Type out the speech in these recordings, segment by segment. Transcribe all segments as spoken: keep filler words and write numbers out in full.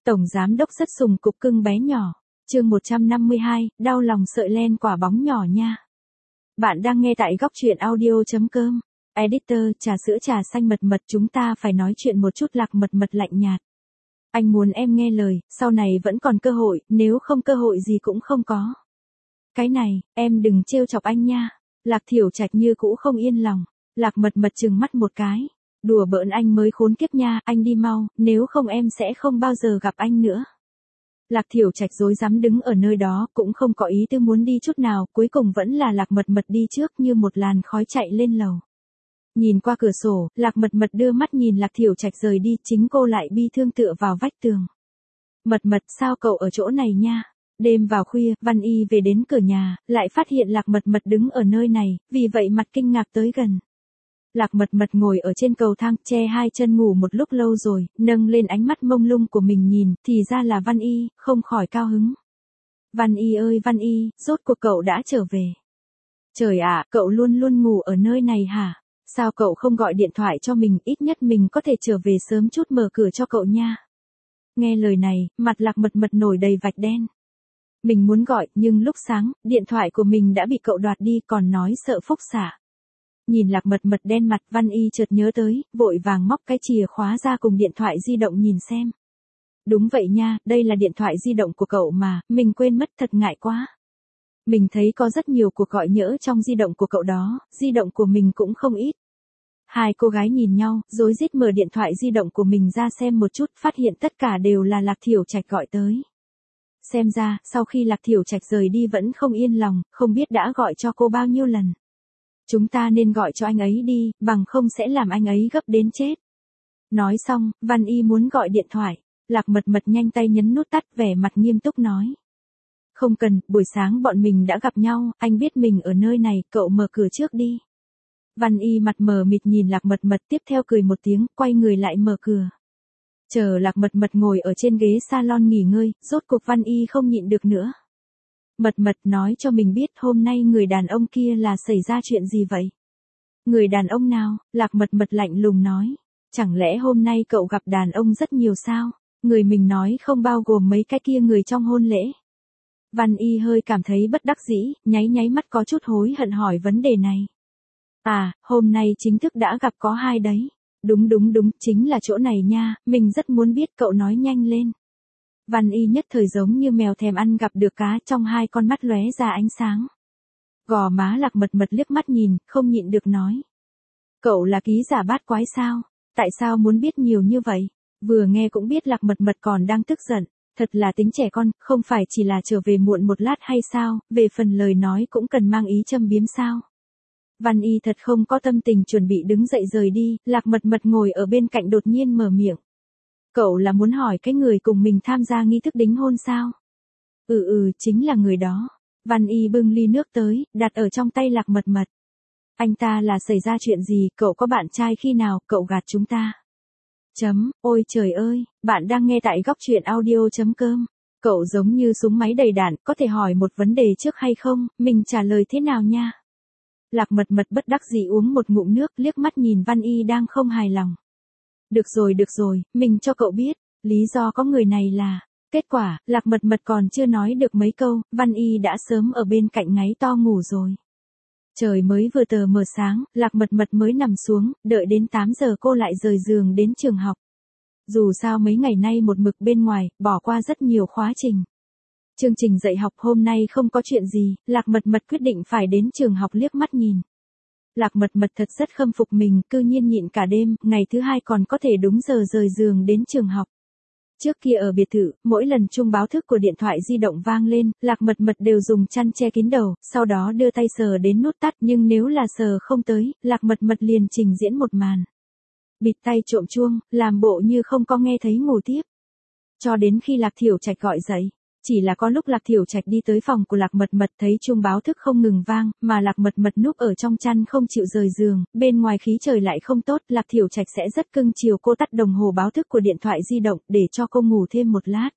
Tổng giám đốc rất sùng cục cưng bé nhỏ. Chương một trăm năm mươi hai, đau lòng sợi len quả bóng nhỏ nha. Bạn đang nghe tại góc truyện audio chấm com. Editor, trà sữa trà xanh mật mật, chúng ta phải nói chuyện một chút. Lạc Mật Mật lạnh nhạt. Anh muốn em nghe lời, sau này vẫn còn cơ hội, nếu không cơ hội gì cũng không có. Cái này, em đừng trêu chọc anh nha. Lạc Thiểu Trạch như cũ không yên lòng. Lạc Mật Mật trừng mắt một cái. Đùa bỡn anh mới khốn kiếp nha, anh đi mau, nếu không em sẽ không bao giờ gặp anh nữa. Lạc Thiểu Trạch rối rắm đứng ở nơi đó, cũng không có ý tư muốn đi chút nào, cuối cùng vẫn là Lạc Mật Mật đi trước như một làn khói chạy lên lầu. Nhìn qua cửa sổ, Lạc Mật Mật đưa mắt nhìn Lạc Thiểu Trạch rời đi, chính cô lại bi thương tựa vào vách tường. Mật Mật, sao cậu ở chỗ này nha? Đêm vào khuya, Văn Y về đến cửa nhà, lại phát hiện Lạc Mật Mật đứng ở nơi này, vì vậy mặt kinh ngạc tới gần. Lạc Mật Mật ngồi ở trên cầu thang, che hai chân ngủ một lúc lâu rồi, nâng lên ánh mắt mông lung của mình nhìn, thì ra là Văn Y, không khỏi cao hứng. Văn Y ơi Văn Y, rốt cuộc cậu đã trở về. Trời ạ, cậu luôn luôn ngủ ở nơi này hả? Sao cậu không gọi điện thoại cho mình, ít nhất mình có thể trở về sớm chút mở cửa cho cậu nha. Nghe lời này, mặt Lạc Mật Mật nổi đầy vạch đen. Mình muốn gọi, nhưng lúc sáng, điện thoại của mình đã bị cậu đoạt đi, còn nói sợ phúc xả. Nhìn Lạc Mật Mật đen mặt, Văn Y chợt nhớ tới, vội vàng móc cái chìa khóa ra cùng điện thoại di động nhìn xem. Đúng vậy nha, đây là điện thoại di động của cậu mà, mình quên mất, thật ngại quá. Mình thấy có rất nhiều cuộc gọi nhỡ trong di động của cậu đó, di động của mình cũng không ít. Hai cô gái nhìn nhau, rối rít mở điện thoại di động của mình ra xem một chút, phát hiện tất cả đều là Lạc Thiểu Trạch gọi tới. Xem ra, sau khi Lạc Thiểu Trạch rời đi vẫn không yên lòng, không biết đã gọi cho cô bao nhiêu lần. Chúng ta nên gọi cho anh ấy đi, bằng không sẽ làm anh ấy gấp đến chết. Nói xong, Văn Y muốn gọi điện thoại. Lạc Mật Mật nhanh tay nhấn nút tắt, vẻ mặt nghiêm túc nói. Không cần, buổi sáng bọn mình đã gặp nhau, anh biết mình ở nơi này, cậu mở cửa trước đi. Văn Y mặt mờ mịt nhìn Lạc Mật Mật, tiếp theo cười một tiếng, quay người lại mở cửa. Chờ Lạc Mật Mật ngồi ở trên ghế salon nghỉ ngơi, rốt cuộc Văn Y không nhịn được nữa. Mật Mật, nói cho mình biết hôm nay người đàn ông kia là xảy ra chuyện gì vậy? Người đàn ông nào? Lạc Mật Mật lạnh lùng nói. Chẳng lẽ hôm nay cậu gặp đàn ông rất nhiều sao? Người mình nói không bao gồm mấy cái kia người trong hôn lễ. Văn Y hơi cảm thấy bất đắc dĩ, nháy nháy mắt có chút hối hận hỏi vấn đề này. À, hôm nay chính thức đã gặp có hai đấy. Đúng đúng đúng, chính là chỗ này nha, mình rất muốn biết, cậu nói nhanh lên. Văn Y nhất thời giống như mèo thèm ăn gặp được cá, trong hai con mắt lóe ra ánh sáng. Gò má Lạc Mật Mật liếc mắt nhìn, không nhịn được nói. Cậu là ký giả bát quái sao? Tại sao muốn biết nhiều như vậy? Vừa nghe cũng biết Lạc Mật Mật còn đang tức giận. Thật là tính trẻ con, không phải chỉ là trở về muộn một lát hay sao, về phần lời nói cũng cần mang ý châm biếm sao? Văn Y thật không có tâm tình chuẩn bị đứng dậy rời đi, Lạc Mật Mật ngồi ở bên cạnh đột nhiên mở miệng. Cậu là muốn hỏi cái người cùng mình tham gia nghi thức đính hôn sao? Ừ ừ, chính là người đó. Văn Y bưng ly nước tới, đặt ở trong tay Lạc Mật Mật. Anh ta là xảy ra chuyện gì, cậu có bạn trai khi nào, cậu gạt chúng ta? Chấm, ôi trời ơi, bạn đang nghe tại góc truyện audio chấm com. Cậu giống như súng máy đầy đạn, có thể hỏi một vấn đề trước hay không, mình trả lời thế nào nha? Lạc Mật Mật bất đắc dĩ uống một ngụm nước, liếc mắt nhìn Văn Y đang không hài lòng. Được rồi được rồi, mình cho cậu biết, lý do có người này là, kết quả, Lạc Mật Mật còn chưa nói được mấy câu, Văn Y đã sớm ở bên cạnh ngáy to ngủ rồi. Trời mới vừa tờ mờ sáng, Lạc Mật Mật mới nằm xuống, đợi đến tám giờ cô lại rời giường đến trường học. Dù sao mấy ngày nay một mực bên ngoài, bỏ qua rất nhiều khóa trình. Chương trình dạy học hôm nay không có chuyện gì, Lạc Mật Mật quyết định phải đến trường học liếc mắt nhìn. Lạc Mật Mật thật rất khâm phục mình, cư nhiên nhịn cả đêm, ngày thứ hai còn có thể đúng giờ rời giường đến trường học. Trước kia ở biệt thự, mỗi lần chuông báo thức của điện thoại di động vang lên, Lạc Mật Mật đều dùng chăn che kín đầu, sau đó đưa tay sờ đến nút tắt, nhưng nếu là sờ không tới, Lạc Mật Mật liền trình diễn một màn. Bịt tay trộm chuông, làm bộ như không có nghe thấy ngủ tiếp. Cho đến khi Lạc Thiểu Trạch gọi dậy. Chỉ là có lúc Lạc Thiểu Trạch đi tới phòng của Lạc Mật Mật thấy chuông báo thức không ngừng vang, mà Lạc Mật Mật núp ở trong chăn không chịu rời giường, bên ngoài khí trời lại không tốt, Lạc Thiểu Trạch sẽ rất cưng chiều cô tắt đồng hồ báo thức của điện thoại di động để cho cô ngủ thêm một lát.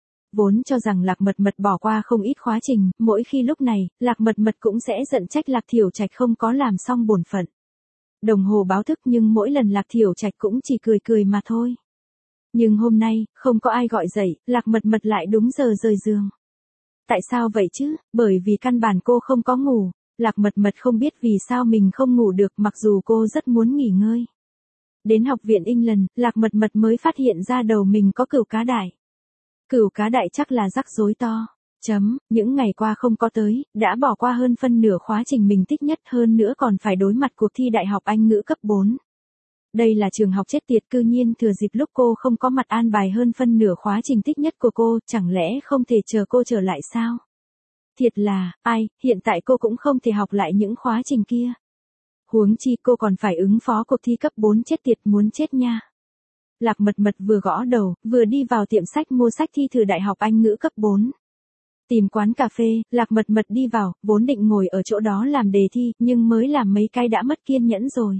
Vốn cho rằng Lạc Mật Mật bỏ qua không ít khóa trình, mỗi khi lúc này, Lạc Mật Mật cũng sẽ giận trách Lạc Thiểu Trạch không có làm xong bổn phận. Đồng hồ báo thức nhưng mỗi lần Lạc Thiểu Trạch cũng chỉ cười cười mà thôi. Nhưng hôm nay, không có ai gọi dậy, Lạc Mật Mật lại đúng giờ rời giường. Tại sao vậy chứ? Bởi vì căn bản cô không có ngủ. Lạc Mật Mật không biết vì sao mình không ngủ được mặc dù cô rất muốn nghỉ ngơi. Đến học viện England, Lạc Mật Mật mới phát hiện ra đầu mình có cừu cá đại. Cừu cá đại chắc là rắc rối to. Chấm, những ngày qua không có tới, đã bỏ qua hơn phân nửa khóa trình mình thích nhất hơn nữa còn phải đối mặt cuộc thi đại học Anh ngữ cấp bốn. Đây là trường học chết tiệt cư nhiên thừa dịp lúc cô không có mặt an bài hơn phân nửa khóa trình thích nhất của cô, chẳng lẽ không thể chờ cô trở lại sao? Thiệt là, ai, hiện tại cô cũng không thể học lại những khóa trình kia. Huống chi cô còn phải ứng phó cuộc thi cấp bốn chết tiệt muốn chết nha. Lạc Mật Mật vừa gõ đầu, vừa đi vào tiệm sách mua sách thi thử đại học Anh ngữ cấp bốn. Tìm quán cà phê, Lạc Mật Mật đi vào, vốn định ngồi ở chỗ đó làm đề thi, nhưng mới làm mấy cái đã mất kiên nhẫn rồi.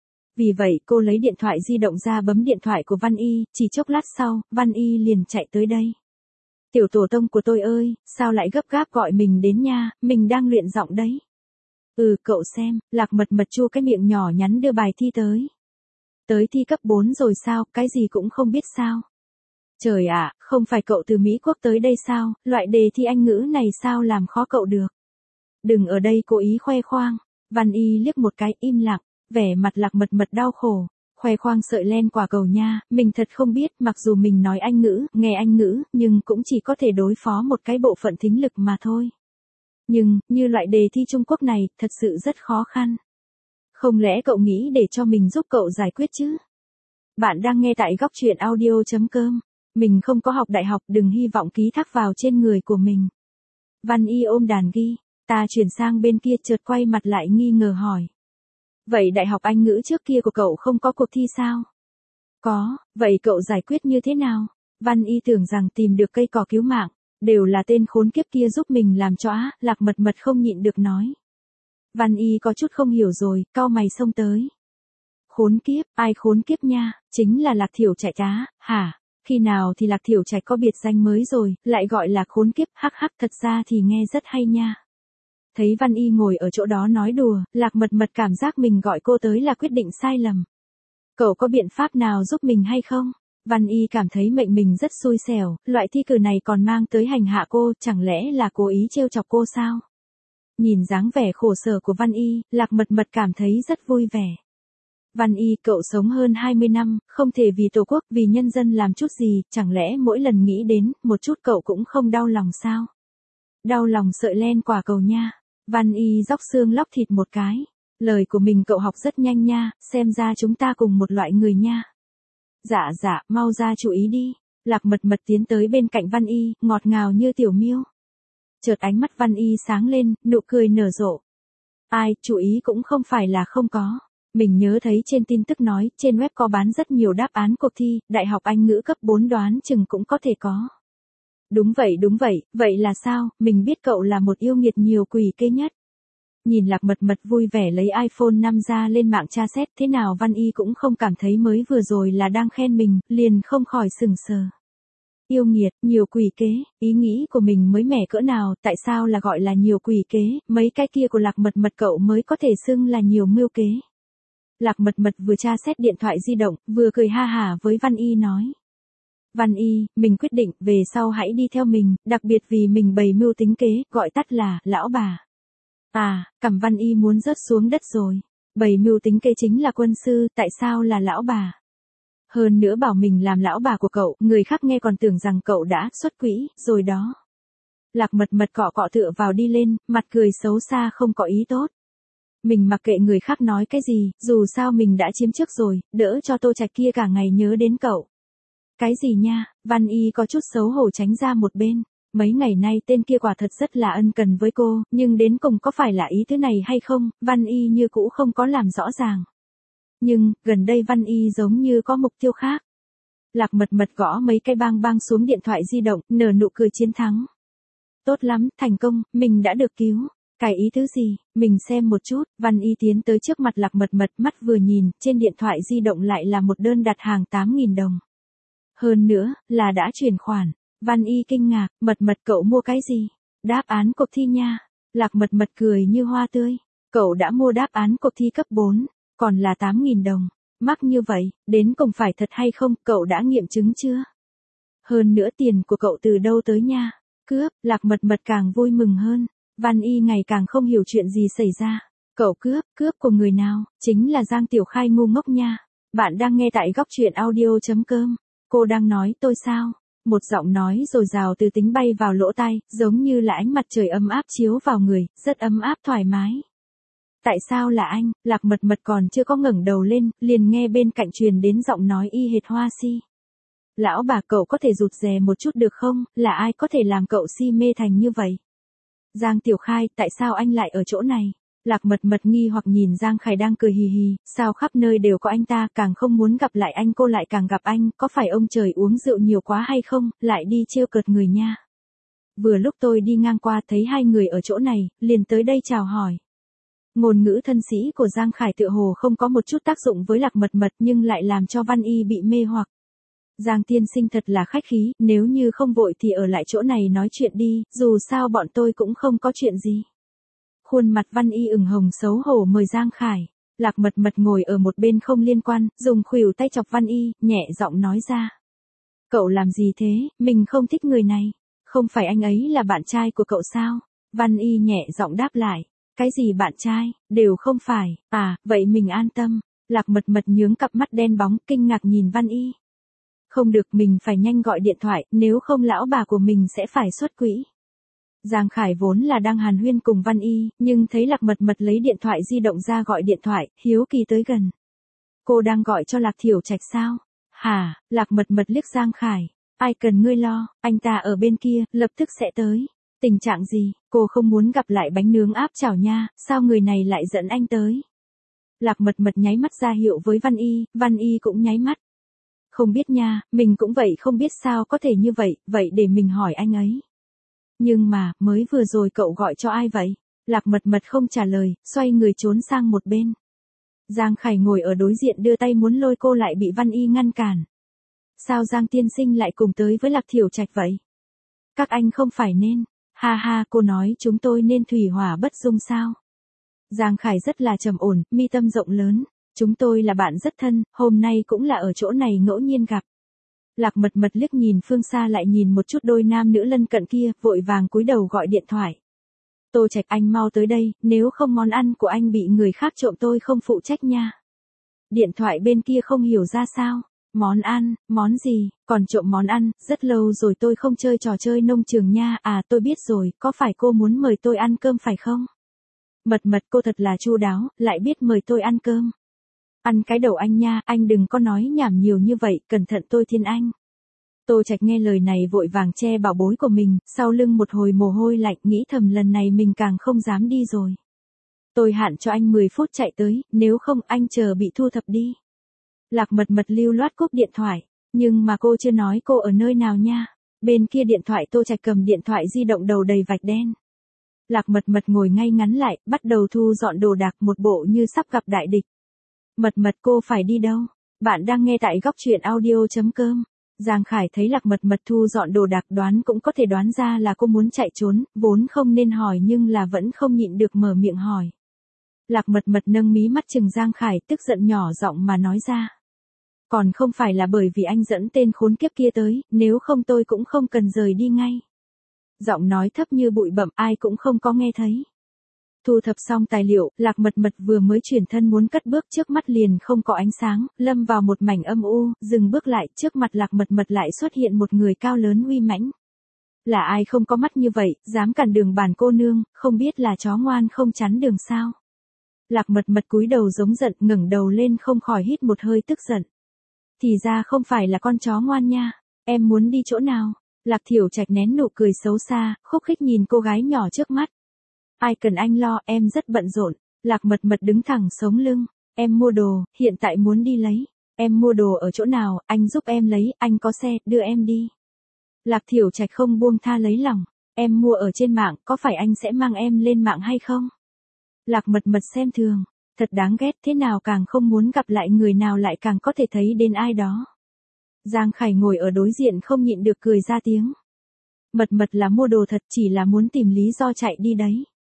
Vì vậy cô lấy điện thoại di động ra bấm điện thoại của Văn Y, chỉ chốc lát sau, Văn Y liền chạy tới đây. Tiểu tổ tông của tôi ơi, sao lại gấp gáp gọi mình đến nha, mình đang luyện giọng đấy. Ừ cậu xem, Lạc Mật Mật chua cái miệng nhỏ nhắn đưa bài thi tới. Tới thi cấp bốn rồi sao, cái gì cũng không biết sao. Trời ạ, không phải cậu từ Mỹ Quốc tới đây sao, loại đề thi Anh ngữ này sao làm khó cậu được. Đừng ở đây cố ý khoe khoang. Văn Y liếc một cái im lặng, vẻ mặt Lạc Mật Mật đau khổ. Khoe khoang sợi len quả cầu nha, mình thật không biết, mặc dù mình nói Anh ngữ, nghe Anh ngữ, nhưng cũng chỉ có thể đối phó một cái bộ phận thính lực mà thôi. Nhưng, như loại đề thi Trung Quốc này, thật sự rất khó khăn. Không lẽ cậu nghĩ để cho mình giúp cậu giải quyết chứ? Bạn đang nghe tại góc truyện audio chấm com. Mình không có học đại học, đừng hy vọng ký thác vào trên người của mình. Văn Y ôm đàn ghi, ta chuyển sang bên kia chợt quay mặt lại nghi ngờ hỏi. Vậy đại học Anh ngữ trước kia của cậu không có cuộc thi sao? Có, vậy cậu giải quyết như thế nào? Văn Y tưởng rằng tìm được cây cỏ cứu mạng, đều là tên khốn kiếp kia giúp mình làm cho á, Lạc Mật Mật không nhịn được nói. Văn Y có chút không hiểu rồi, cau mày xông tới. Khốn kiếp, ai khốn kiếp nha, chính là Lạc Thiểu Trạch á, hả? Khi nào thì Lạc Thiểu Trạch có biệt danh mới rồi, lại gọi là khốn kiếp, hắc hắc, thật ra thì nghe rất hay nha. Thấy Văn Y ngồi ở chỗ đó nói đùa, Lạc Mật Mật cảm giác mình gọi cô tới là quyết định sai lầm. Cậu có biện pháp nào giúp mình hay không? Văn Y cảm thấy mệnh mình rất xui xẻo, loại thi cử này còn mang tới hành hạ cô, chẳng lẽ là cố ý trêu chọc cô sao? Nhìn dáng vẻ khổ sở của Văn Y, Lạc Mật Mật cảm thấy rất vui vẻ. Văn Y, cậu sống hơn hai mươi năm, không thể vì Tổ quốc, vì nhân dân làm chút gì, chẳng lẽ mỗi lần nghĩ đến, một chút cậu cũng không đau lòng sao? Đau lòng sợi len quả cầu nha. Văn Y róc xương lóc thịt một cái. Lời của mình cậu học rất nhanh nha, xem ra chúng ta cùng một loại người nha. Dạ dạ, mau ra chú ý đi. Lạc Mật Mật tiến tới bên cạnh Văn Y, ngọt ngào như tiểu miêu. Chợt ánh mắt Văn Y sáng lên, nụ cười nở rộ. Ai, chú ý cũng không phải là không có. Mình nhớ thấy trên tin tức nói, trên web có bán rất nhiều đáp án cuộc thi, đại học Anh ngữ cấp bốn đoán chừng cũng có thể có. Đúng vậy đúng vậy, vậy là sao, mình biết cậu là một yêu nghiệt nhiều quỷ kê nhất. Nhìn Lạc Mật Mật vui vẻ lấy iPhone năm ra lên mạng tra xét thế nào Văn Y cũng không cảm thấy mới vừa rồi là đang khen mình, liền không khỏi sừng sờ. Yêu nghiệt, nhiều quỷ kế, ý nghĩ của mình mới mẻ cỡ nào, tại sao là gọi là nhiều quỷ kế, mấy cái kia của Lạc Mật Mật cậu mới có thể xưng là nhiều mưu kế. Lạc Mật Mật vừa tra xét điện thoại di động, vừa cười ha hả với Văn Y nói. Văn Y, mình quyết định, về sau hãy đi theo mình, đặc biệt vì mình bày mưu tính kế, gọi tắt là, lão bà. À, cằm Văn Y muốn rớt xuống đất rồi. Bày mưu tính kế chính là quân sư, tại sao là lão bà? Hơn nữa bảo mình làm lão bà của cậu, người khác nghe còn tưởng rằng cậu đã xuất quỹ, rồi đó. Lạc Mật Mật cọ cọ tựa vào đi lên, mặt cười xấu xa không có ý tốt. Mình mặc kệ người khác nói cái gì, dù sao mình đã chiếm trước rồi, đỡ cho Tô Trạch kia cả ngày nhớ đến cậu. Cái gì nha, Văn Y có chút xấu hổ tránh ra một bên. Mấy ngày nay tên kia quả thật rất là ân cần với cô, nhưng đến cùng có phải là ý thứ này hay không, Văn Y như cũ không có làm rõ ràng. Nhưng, gần đây Văn Y giống như có mục tiêu khác. Lạc Mật Mật gõ mấy cái bang bang xuống điện thoại di động, nở nụ cười chiến thắng. Tốt lắm, thành công, mình đã được cứu. Cái ý thứ gì, mình xem một chút, Văn Y tiến tới trước mặt Lạc Mật Mật, mắt vừa nhìn, trên điện thoại di động lại là một đơn đặt hàng tám nghìn đồng. Hơn nữa, là đã chuyển khoản. Văn Y kinh ngạc, Mật Mật cậu mua cái gì? Đáp án cuộc thi nha. Lạc Mật Mật cười như hoa tươi. Cậu đã mua đáp án cuộc thi cấp bốn, còn là tám nghìn đồng. Mắc như vậy, đến cùng phải thật hay không, cậu đã nghiệm chứng chưa? Hơn nữa tiền của cậu từ đâu tới nha? Cướp, Lạc Mật Mật càng vui mừng hơn. Văn Y ngày càng không hiểu chuyện gì xảy ra. Cậu cướp, cướp của người nào? Chính là Giang Tiểu Khai ngu ngốc nha. Bạn đang nghe tại góc truyện audio.com. Cô đang nói tôi sao? Một giọng nói dồi dào từ tính bay vào lỗ tai, giống như là ánh mặt trời ấm áp chiếu vào người, rất ấm áp thoải mái. Tại sao là anh? Lạc Mật Mật còn chưa có ngẩng đầu lên, liền nghe bên cạnh truyền đến giọng nói y hệt Hoa Si. Lão bà, cậu có thể rụt rè một chút được không? Là ai có thể làm cậu si mê thành như vậy? Giang Tiểu Khai, tại sao anh lại ở chỗ này? Lạc Mật Mật nghi hoặc nhìn Giang Khải đang cười hì hì, sao khắp nơi đều có anh ta, càng không muốn gặp lại anh, cô lại càng gặp anh, có phải ông trời uống rượu nhiều quá hay không, lại đi trêu cợt người nha. Vừa lúc tôi đi ngang qua thấy hai người ở chỗ này, liền tới đây chào hỏi. Ngôn ngữ thân sĩ của Giang Khải tựa hồ không có một chút tác dụng với Lạc Mật Mật nhưng lại làm cho Văn Y bị mê hoặc. Giang tiên sinh thật là khách khí, nếu như không vội thì ở lại chỗ này nói chuyện đi, dù sao bọn tôi cũng không có chuyện gì. Khuôn mặt Văn Y ửng hồng xấu hổ mời Giang Khải. Lạc Mật Mật ngồi ở một bên không liên quan, dùng khuỷu tay chọc Văn Y, nhẹ giọng nói ra. Cậu làm gì thế, mình không thích người này. Không phải anh ấy là bạn trai của cậu sao? Văn Y nhẹ giọng đáp lại. Cái gì bạn trai, đều không phải, à, vậy mình an tâm. Lạc Mật Mật nhướng cặp mắt đen bóng, kinh ngạc nhìn Văn Y. Không được, mình phải nhanh gọi điện thoại, nếu không lão bà của mình sẽ phải xuất quỹ. Giang Khải vốn là đang hàn huyên cùng Văn Y, nhưng thấy Lạc Mật Mật lấy điện thoại di động ra gọi điện thoại, hiếu kỳ tới gần. Cô đang gọi cho Lạc Thiểu Trạch sao? Hả? Lạc Mật Mật liếc Giang Khải. Ai cần ngươi lo, anh ta ở bên kia, lập tức sẽ tới. Tình trạng gì? Cô không muốn gặp lại bánh nướng áp chảo nha, sao người này lại dẫn anh tới? Lạc Mật Mật nháy mắt ra hiệu với Văn Y, Văn Y cũng nháy mắt. Không biết nha, mình cũng vậy, không biết sao có thể như vậy, vậy để mình hỏi anh ấy. Nhưng mà, mới vừa rồi cậu gọi cho ai vậy? Lạc Mật Mật không trả lời, xoay người trốn sang một bên. Giang Khải ngồi ở đối diện đưa tay muốn lôi cô lại bị Văn Y ngăn cản. Sao Giang tiên sinh lại cùng tới với Lạc Thiểu Trạch vậy? Các anh không phải nên, ha ha, cô nói chúng tôi nên thủy hỏa bất dung sao? Giang Khải rất là trầm ổn, mi tâm rộng lớn. Chúng tôi là bạn rất thân, hôm nay cũng là ở chỗ này ngẫu nhiên gặp. Lạc Mật Mật liếc nhìn phương xa lại nhìn một chút đôi nam nữ lân cận kia, vội vàng cúi đầu gọi điện thoại. Tô Trạch, anh mau tới đây, nếu không món ăn của anh bị người khác trộm tôi không phụ trách nha. Điện thoại bên kia không hiểu ra sao. Món ăn, món gì, còn trộm món ăn, rất lâu rồi tôi không chơi trò chơi nông trường nha, à tôi biết rồi, có phải cô muốn mời tôi ăn cơm phải không? Mật Mật, cô thật là chu đáo, lại biết mời tôi ăn cơm. Ăn cái đầu anh nha, anh đừng có nói nhảm nhiều như vậy, cẩn thận tôi thiên anh. Tô Trạch nghe lời này vội vàng che bảo bối của mình, sau lưng một hồi mồ hôi lạnh, nghĩ thầm lần này mình càng không dám đi rồi. Tôi hạn cho anh mười phút chạy tới, nếu không anh chờ bị thu thập đi. Lạc Mật Mật lưu loát cúp điện thoại, nhưng mà cô chưa nói cô ở nơi nào nha. Bên kia điện thoại Tô Trạch cầm điện thoại di động đầu đầy vạch đen. Lạc Mật Mật ngồi ngay ngắn lại, bắt đầu thu dọn đồ đạc một bộ như sắp gặp đại địch. Mật Mật, cô phải đi đâu? Bạn đang nghe tại góc truyện audio.com. Giang Khải thấy Lạc Mật Mật thu dọn đồ đạc, đoán cũng có thể đoán ra là cô muốn chạy trốn, vốn không nên hỏi nhưng là vẫn không nhịn được mở miệng hỏi. Lạc Mật Mật nâng mí mắt chừng Giang Khải, tức giận nhỏ giọng mà nói ra. Còn không phải là bởi vì anh dẫn tên khốn kiếp kia tới, nếu không tôi cũng không cần rời đi ngay. Giọng nói thấp như bụi bặm, ai cũng không có nghe thấy. Thu thập xong tài liệu, Lạc Mật Mật vừa mới chuyển thân muốn cất bước, trước mắt liền không có ánh sáng, lâm vào một mảnh âm u, dừng bước lại, trước mặt Lạc Mật Mật lại xuất hiện một người cao lớn uy mãnh. Là ai không có mắt như vậy, dám cản đường bản cô nương, không biết là chó ngoan không chắn đường sao? Lạc Mật Mật cúi đầu giống giận, ngẩng đầu lên không khỏi hít một hơi tức giận. Thì ra không phải là con chó ngoan nha, em muốn đi chỗ nào? Lạc Thiểu Trạch nén nụ cười xấu xa, khúc khích nhìn cô gái nhỏ trước mắt. Ai cần anh lo, em rất bận rộn. Lạc Mật Mật đứng thẳng sống lưng. Em mua đồ, hiện tại muốn đi lấy. Em mua đồ ở chỗ nào, anh giúp em lấy, anh có xe, đưa em đi. Lạc Thiểu Trạch không buông tha lấy lòng. Em mua ở trên mạng, có phải anh sẽ mang em lên mạng hay không? Lạc Mật Mật xem thường. Thật đáng ghét, thế nào càng không muốn gặp lại người nào lại càng có thể thấy đến ai đó. Giang Khải ngồi ở đối diện không nhịn được cười ra tiếng. Mật Mật là mua đồ thật, chỉ là muốn tìm lý do chạy đi đấy.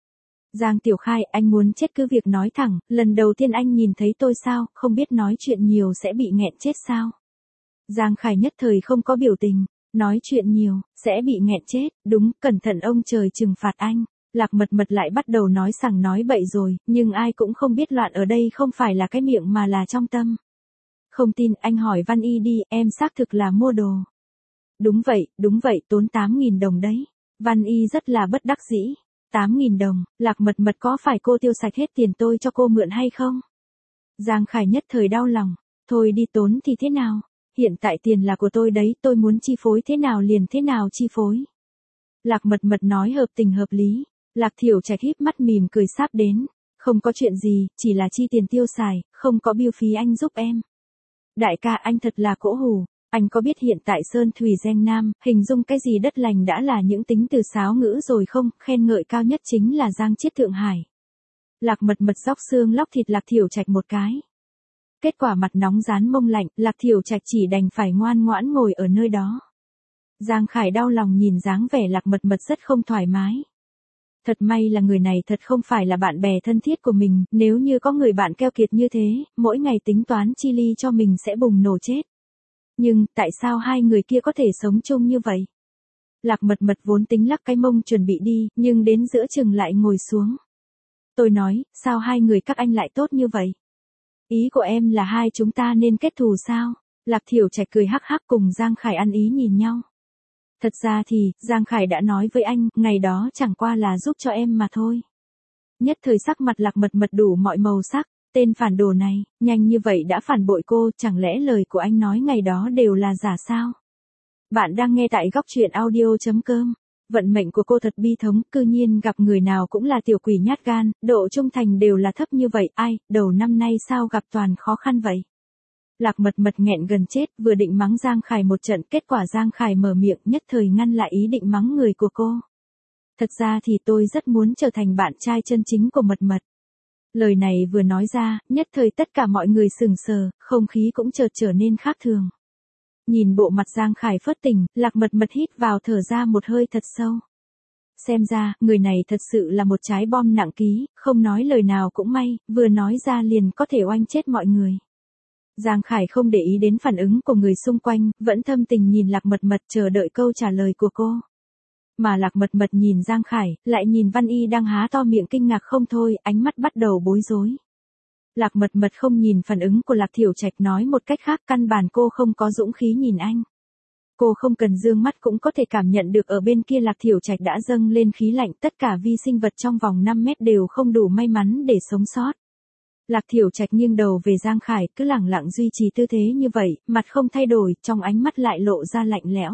Giang Tiểu Khai, anh muốn chết cứ việc nói thẳng, lần đầu tiên anh nhìn thấy tôi sao, không biết nói chuyện nhiều sẽ bị nghẹn chết sao. Giang Khải nhất thời không có biểu tình, nói chuyện nhiều, sẽ bị nghẹn chết, đúng, cẩn thận ông trời trừng phạt anh. Lạc Mật Mật lại bắt đầu nói sằng nói bậy rồi, nhưng ai cũng không biết loạn ở đây không phải là cái miệng mà là trong tâm. Không tin, anh hỏi Văn Y đi, em xác thực là mua đồ. Đúng vậy, đúng vậy, tốn tám nghìn đồng đấy. Văn Y rất là bất đắc dĩ. tám nghìn đồng, Lạc Mật Mật có phải cô tiêu sạch hết tiền tôi cho cô mượn hay không? Giang Khải nhất thời đau lòng, thôi đi tốn thì thế nào? Hiện tại tiền là của tôi đấy, tôi muốn chi phối thế nào liền thế nào chi phối. Lạc Mật Mật nói hợp tình hợp lý. Lạc Thiểu Trạch híp mắt mỉm cười sáp đến, không có chuyện gì, chỉ là chi tiền tiêu xài, không có bill phí anh giúp em. Đại ca anh thật là cỗ hù, anh có biết hiện tại Sơn Thủy Giang Nam, hình dung cái gì đất lành đã là những tính từ sáo ngữ rồi không, khen ngợi cao nhất chính là Giang Chiết Thượng Hải. Lạc Mật Mật dóc xương lóc thịt Lạc Thiểu Trạch một cái. Kết quả mặt nóng rán mông lạnh, Lạc Thiểu Trạch chỉ đành phải ngoan ngoãn ngồi ở nơi đó. Giang Khải đau lòng nhìn dáng vẻ Lạc Mật Mật rất không thoải mái. Thật may là người này thật không phải là bạn bè thân thiết của mình, nếu như có người bạn keo kiệt như thế, mỗi ngày tính toán chi ly cho mình sẽ bùng nổ chết. Nhưng, tại sao hai người kia có thể sống chung như vậy? Lạc Mật Mật vốn tính lắc cái mông chuẩn bị đi, nhưng đến giữa chừng lại ngồi xuống. Tôi nói, sao hai người các anh lại tốt như vậy? Ý của em là hai chúng ta nên kết thù sao? Lạc Thiểu Trạch cười hắc hắc cùng Giang Khải ăn ý nhìn nhau. Thật ra thì, Giang Khải đã nói với anh, ngày đó chẳng qua là giúp cho em mà thôi. Nhất thời sắc mặt Lạc Mật Mật đủ mọi màu sắc, tên phản đồ này, nhanh như vậy đã phản bội cô, chẳng lẽ lời của anh nói ngày đó đều là giả sao? Bạn đang nghe tại góc truyện audio chấm com. Vận mệnh của cô thật bi thống, cư nhiên gặp người nào cũng là tiểu quỷ nhát gan, độ trung thành đều là thấp như vậy, ai, đầu năm nay sao gặp toàn khó khăn vậy? Lạc Mật Mật nghẹn gần chết, vừa định mắng Giang Khải một trận, kết quả Giang Khải mở miệng nhất thời ngăn lại ý định mắng người của cô. Thật ra thì tôi rất muốn trở thành bạn trai chân chính của Mật Mật. Lời này vừa nói ra, nhất thời tất cả mọi người sừng sờ, không khí cũng chợt trở nên khác thường. Nhìn bộ mặt Giang Khải phớt tỉnh, Lạc Mật Mật hít vào thở ra một hơi thật sâu. Xem ra, người này thật sự là một trái bom nặng ký, không nói lời nào cũng may, vừa nói ra liền có thể oanh chết mọi người. Giang Khải không để ý đến phản ứng của người xung quanh, vẫn thâm tình nhìn Lạc Mật Mật chờ đợi câu trả lời của cô. Mà Lạc Mật Mật nhìn Giang Khải, lại nhìn Văn Y đang há to miệng kinh ngạc không thôi, ánh mắt bắt đầu bối rối. Lạc Mật Mật không nhìn phản ứng của Lạc Thiểu Trạch, nói một cách khác, căn bản cô không có dũng khí nhìn anh. Cô không cần dương mắt cũng có thể cảm nhận được ở bên kia Lạc Thiểu Trạch đã dâng lên khí lạnh, tất cả vi sinh vật trong vòng năm mét đều không đủ may mắn để sống sót. Lạc Thiểu Trạch nghiêng đầu về Giang Khải, cứ lẳng lặng duy trì tư thế như vậy, mặt không thay đổi, trong ánh mắt lại lộ ra lạnh lẽo.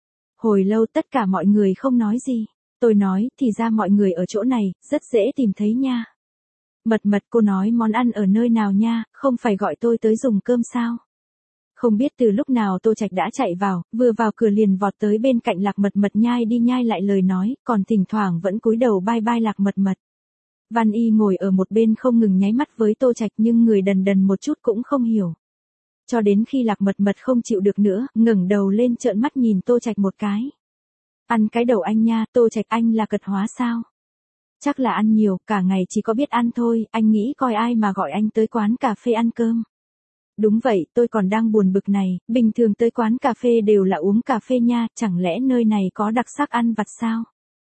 Hồi lâu tất cả mọi người không nói gì. Tôi nói, thì ra mọi người ở chỗ này, rất dễ tìm thấy nha. Mật Mật, cô nói món ăn ở nơi nào nha, không phải gọi tôi tới dùng cơm sao? Không biết từ lúc nào Tô Trạch đã chạy vào, vừa vào cửa liền vọt tới bên cạnh Lạc Mật Mật nhai đi nhai lại lời nói, còn thỉnh thoảng vẫn cúi đầu bye bye Lạc Mật Mật. Văn Y ngồi ở một bên không ngừng nháy mắt với Tô Trạch nhưng người đần đần một chút cũng không hiểu. Cho đến khi Lạc Mật Mật không chịu được nữa, ngẩng đầu lên trợn mắt nhìn Tô Trạch một cái. Ăn cái đầu anh nha, Tô Trạch anh là cật hóa sao? Chắc là ăn nhiều, cả ngày chỉ có biết ăn thôi, anh nghĩ coi ai mà gọi anh tới quán cà phê ăn cơm. Đúng vậy, tôi còn đang buồn bực này, bình thường tới quán cà phê đều là uống cà phê nha, chẳng lẽ nơi này có đặc sắc ăn vặt sao?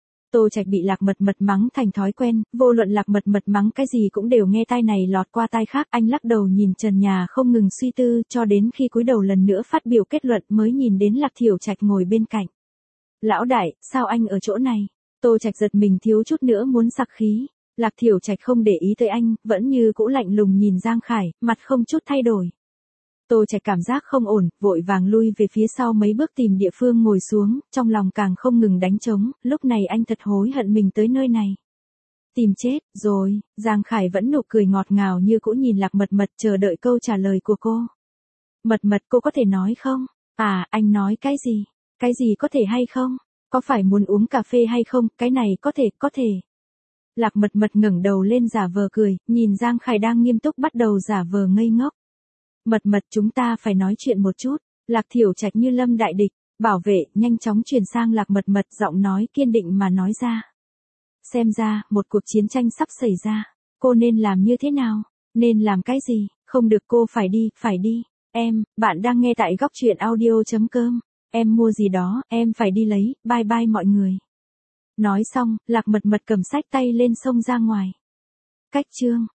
Tô Trạch bị Lạc Mật Mật mắng thành thói quen, vô luận Lạc Mật Mật mắng cái gì cũng đều nghe tai này lọt qua tai khác, anh lắc đầu nhìn trần nhà không ngừng suy tư, cho đến khi cúi đầu lần nữa phát biểu kết luận mới nhìn đến Lạc Thiểu Trạch ngồi bên cạnh. Lão đại, sao anh ở chỗ này? Tô Trạch giật mình thiếu chút nữa muốn sặc khí. Lạc Thiểu Trạch không để ý tới anh, vẫn như cũ lạnh lùng nhìn Giang Khải, mặt không chút thay đổi. Tô Trạch cảm giác không ổn, vội vàng lui về phía sau mấy bước tìm địa phương ngồi xuống, trong lòng càng không ngừng đánh trống, lúc này anh thật hối hận mình tới nơi này. Tìm chết, rồi, Giang Khải vẫn nụ cười ngọt ngào như cũ nhìn Lạc Mật Mật chờ đợi câu trả lời của cô. Mật Mật, cô có thể nói không? À, anh nói cái gì? Cái gì có thể hay không? Có phải muốn uống cà phê hay không? Cái này có thể, có thể. Lạc Mật Mật ngẩng đầu lên giả vờ cười, nhìn Giang Khải đang nghiêm túc bắt đầu giả vờ ngây ngốc. Mật Mật, chúng ta phải nói chuyện một chút. Lạc Thiểu Trạch như lâm đại địch, bảo vệ, nhanh chóng chuyển sang Lạc Mật Mật, giọng nói kiên định mà nói ra. Xem ra, một cuộc chiến tranh sắp xảy ra. Cô nên làm như thế nào? Nên làm cái gì? Không được, cô phải đi, phải đi. Em, bạn đang nghe tại góc truyện audio.com. Em mua gì đó, em phải đi lấy, bye bye mọi người. Nói xong, Lạc Mật Mật cầm sách tay lên xông ra ngoài. Cách chương